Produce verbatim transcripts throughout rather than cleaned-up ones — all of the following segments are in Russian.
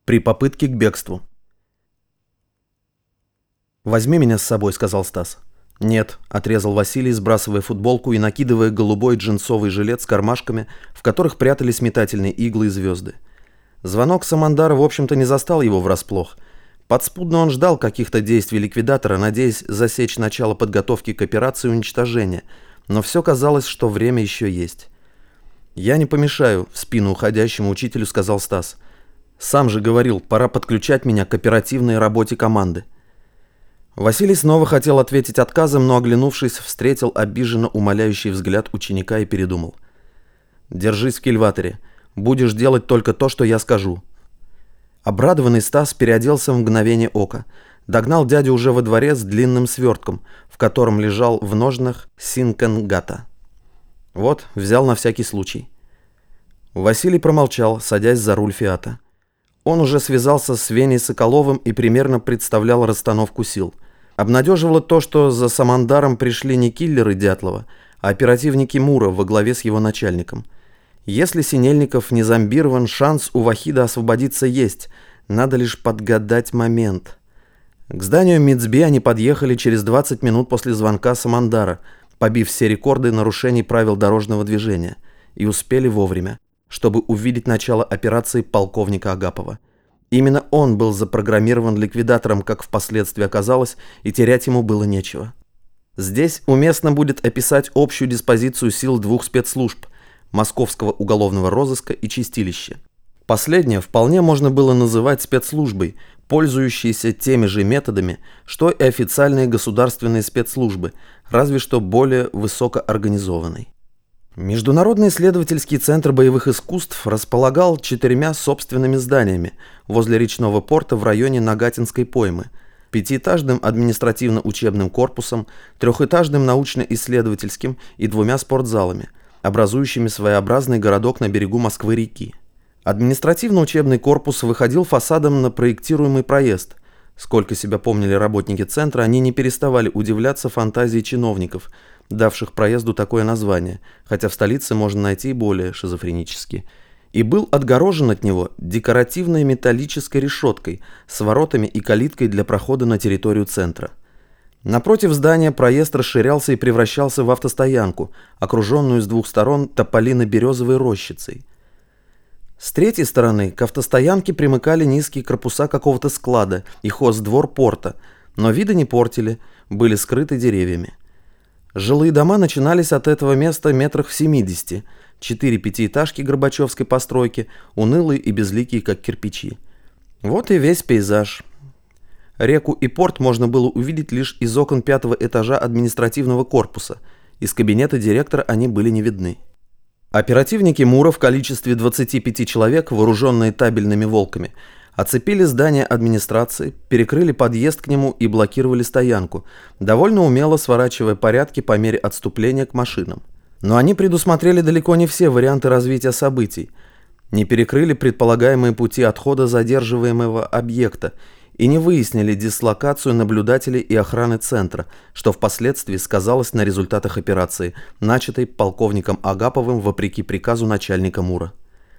при попытке к бегству. «Возьми меня с собой», — сказал Стас. «Нет», — отрезал Василий, сбрасывая футболку и накидывая голубой джинсовый жилет с кармашками, в которых прятались метательные иглы и звезды. Звонок Самандара, в общем-то, не застал его врасплох. Подспудно он ждал каких-то действий ликвидатора, надеясь засечь начало подготовки к операции уничтожения, но все казалось, что время еще есть. «Я не помешаю», — в спину уходящему учителю сказал Стас. «Сам же говорил, пора подключать меня к оперативной работе команды». Василий снова хотел ответить отказом, но, оглянувшись, встретил обиженно умоляющий взгляд ученика и передумал. «Держись в кильваторе. Будешь делать только то, что я скажу». Обрадованный Стас переоделся в мгновение ока. Догнал дядю уже во дворе с длинным свертком, в котором лежал в ножнах синкангата. Вот, взял на всякий случай. Василий промолчал, садясь за руль «Фиата». Он уже связался с Веней Соколовым и примерно представлял расстановку сил. Обнадеживало то, что за Самандаром пришли не киллеры Дятлова, а оперативники Мура во главе с его начальником. Если Синельников не зомбирован, шанс у Вахида освободиться есть, надо лишь подгадать момент. К зданию МИЦБИ они подъехали через двадцать минут после звонка Самандара, побив все рекорды нарушений правил дорожного движения, и успели вовремя, чтобы увидеть начало операции полковника Агапова. Именно он был запрограммирован ликвидатором, как впоследствии оказалось, и терять ему было нечего. Здесь уместно будет описать общую диспозицию сил двух спецслужб – Московского уголовного розыска и Чистилища. Последнее вполне можно было называть спецслужбой, пользующейся теми же методами, что и официальные государственные спецслужбы, разве что более высокоорганизованной. Международный исследовательский центр боевых искусств располагал четырьмя собственными зданиями возле речного порта в районе Нагатинской поймы, пятиэтажным административно-учебным корпусом, трехэтажным научно-исследовательским и двумя спортзалами, образующими своеобразный городок на берегу Москвы-реки. Административно-учебный корпус выходил фасадом на проектируемый проезд. Сколько себя помнили работники центра, они не переставали удивляться фантазии чиновников, давших проезду такое название, хотя в столице можно найти и более шизофренические. И был отгорожен от него декоративной металлической решеткой с воротами и калиткой для прохода на территорию центра. Напротив здания проезд расширялся и превращался в автостоянку, окруженную с двух сторон тополино-березовой рощицей. С третьей стороны к автостоянке примыкали низкие корпуса какого-то склада и хоздвор порта, но виды не портили, были скрыты деревьями. Жилые дома начинались от этого места метрах в семидесяти, четыре пятиэтажки горбачевской постройки, унылые и безликие, как кирпичи. Вот и весь пейзаж. Реку и порт можно было увидеть лишь из окон пятого этажа административного корпуса. Из кабинета директора они были не видны. Оперативники Мура в количестве двадцати пяти человек, вооруженные табельными волками, оцепили здание администрации, перекрыли подъезд к нему и блокировали стоянку, довольно умело сворачивая порядки по мере отступления к машинам. Но они предусмотрели далеко не все варианты развития событий, не перекрыли предполагаемые пути отхода задерживаемого объекта и не выяснили дислокацию наблюдателей и охраны центра, что впоследствии сказалось на результатах операции, начатой полковником Агаповым вопреки приказу начальника Мура.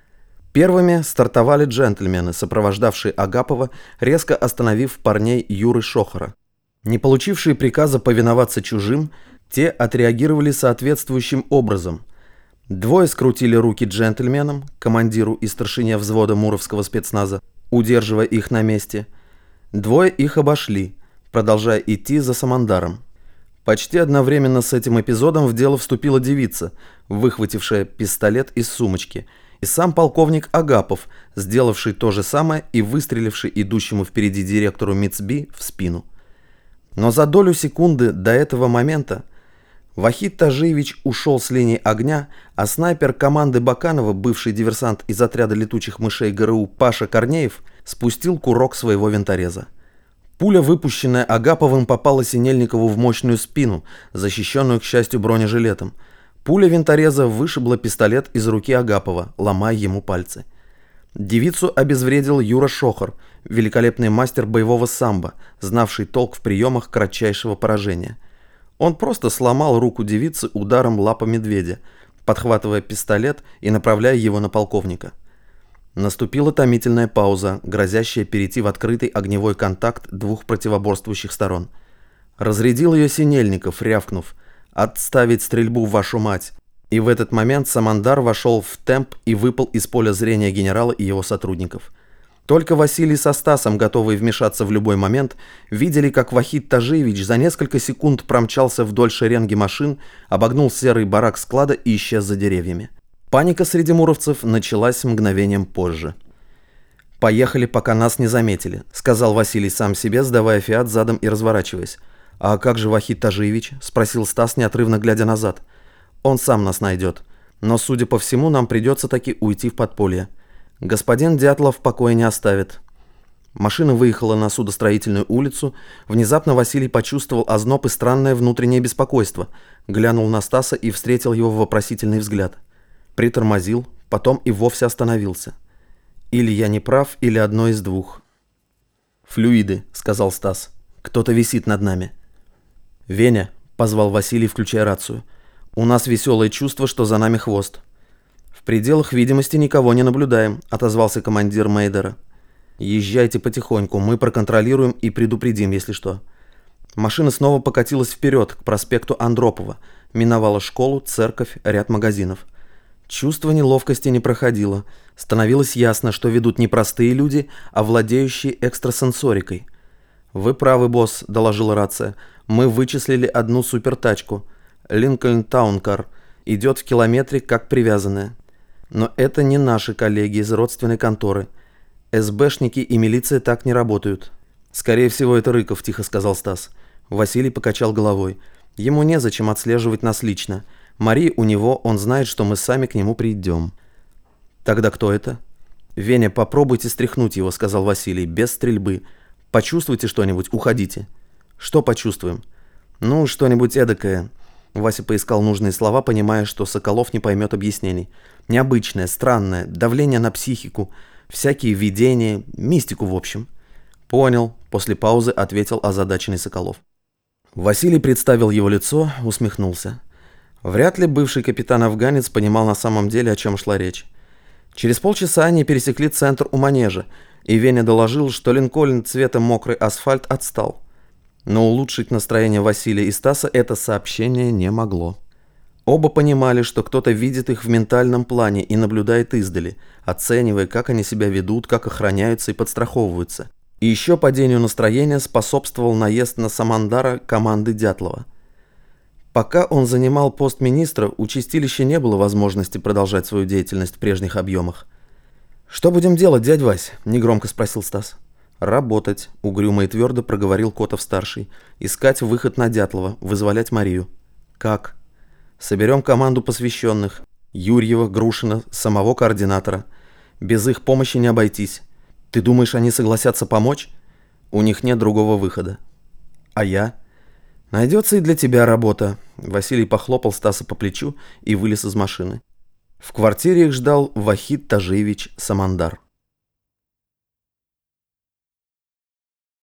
Первыми стартовали джентльмены, сопровождавшие Агапова, резко остановив парней Юры Шохора. Не получившие приказа повиноваться чужим, те отреагировали соответствующим образом. Двое скрутили руки джентльменам, командиру и старшине взвода муровского спецназа, удерживая их на месте. Двое их обошли, продолжая идти за Самандаром. Почти одновременно с этим эпизодом в дело вступила девица, выхватившая пистолет из сумочки, и сам полковник Агапов, сделавший то же самое и выстреливший идущему впереди директору МИЦБИ в спину. Но за долю секунды до этого момента Вахид Тажиевич ушел с линии огня, а снайпер команды Баканова, бывший диверсант из отряда летучих мышей ГРУ Паша Корнеев, спустил курок своего винтореза. Пуля, выпущенная Агаповым, попала Синельникову в мощную спину, защищенную, к счастью, бронежилетом. Пуля винтореза вышибла пистолет из руки Агапова, ломая ему пальцы. Девицу обезвредил Юра Шохор, великолепный мастер боевого самбо, знавший толк в приемах кратчайшего поражения. Он просто сломал руку девицы ударом лапы медведя, подхватывая пистолет и направляя его на полковника. Наступила томительная пауза, грозящая перейти в открытый огневой контакт двух противоборствующих сторон. Разрядил ее Синельников, рявкнув: «Отставить стрельбу, вашу мать!» И в этот момент Самандар вошел в темп и выпал из поля зрения генерала и его сотрудников. Только Василий со Стасом, готовые вмешаться в любой момент, видели, как Вахид Тажиевич за несколько секунд промчался вдоль шеренги машин, обогнул серый барак склада и исчез за деревьями. Паника среди муровцев началась мгновением позже. «Поехали, пока нас не заметили», — сказал Василий сам себе, сдавая фиат задом и разворачиваясь. «А как же Вахид Тажиевич?» — спросил Стас, неотрывно глядя назад. «Он сам нас найдет. Но, судя по всему, нам придется таки уйти в подполье. Господин Дятлов в покое не оставит». Машина выехала на судостроительную улицу. Внезапно Василий почувствовал озноб и странное внутреннее беспокойство. Глянул на Стаса и встретил его вопросительный взгляд. Притормозил, потом и вовсе остановился. «Или я не прав, или одно из двух». «Флюиды», — сказал Стас. «Кто-то висит над нами». «Веня», — позвал Василий, включая рацию. «У нас веселое чувство, что за нами хвост». «В пределах видимости никого не наблюдаем», — отозвался командир Мейдера. «Езжайте потихоньку, мы проконтролируем и предупредим, если что». Машина снова покатилась вперед, к проспекту Андропова, миновала школу, церковь, ряд магазинов. Чувство неловкости не проходило. Становилось ясно, что ведут не простые люди, а владеющие экстрасенсорикой. «Вы правы, босс», — доложила рация. «Мы вычислили одну супертачку. Линкольн Таункар. Идет в километре, как привязанная. Но это не наши коллеги из родственной конторы. СБшники и милиция так не работают». «Скорее всего, это Рыков», — тихо сказал Стас. Василий покачал головой. «Ему незачем отслеживать нас лично. Мари у него, он знает, что мы сами к нему придем». «Тогда кто это?» «Веня, попробуйте стряхнуть его», — сказал Василий, — «без стрельбы. Почувствуйте что-нибудь, уходите». «Что почувствуем?» «Ну, что-нибудь эдакое». Вася поискал нужные слова, понимая, что Соколов не поймет объяснений. «Необычное, странное, давление на психику, всякие видения, мистику в общем». «Понял», — после паузы ответил озадаченный Соколов. Василий представил его лицо, усмехнулся. Вряд ли бывший капитан-афганец понимал на самом деле, о чем шла речь. Через полчаса они пересекли центр у манежа, и Веня доложил, что Линкольн цвета мокрый асфальт отстал. Но улучшить настроение Василия и Стаса это сообщение не могло. Оба понимали, что кто-то видит их в ментальном плане и наблюдает издали, оценивая, как они себя ведут, как охраняются и подстраховываются. И еще падению настроения способствовал наезд на Самандара команды Дятлова. Пока он занимал пост министра, у чистилища не было возможности продолжать свою деятельность в прежних объемах. «Что будем делать, дядь Вась?» – негромко спросил Стас. «Работать», – угрюмо и твердо проговорил Котов-старший. «Искать выход на Дятлова, вызволять Марию». «Как?» «Соберем команду посвященных. Юрьева, Грушина, самого координатора. Без их помощи не обойтись. Ты думаешь, они согласятся помочь? У них нет другого выхода». «А я?» «Найдется и для тебя работа». Василий похлопал Стаса по плечу и вылез из машины. В квартире их ждал Вахид Тажиевич Самандар.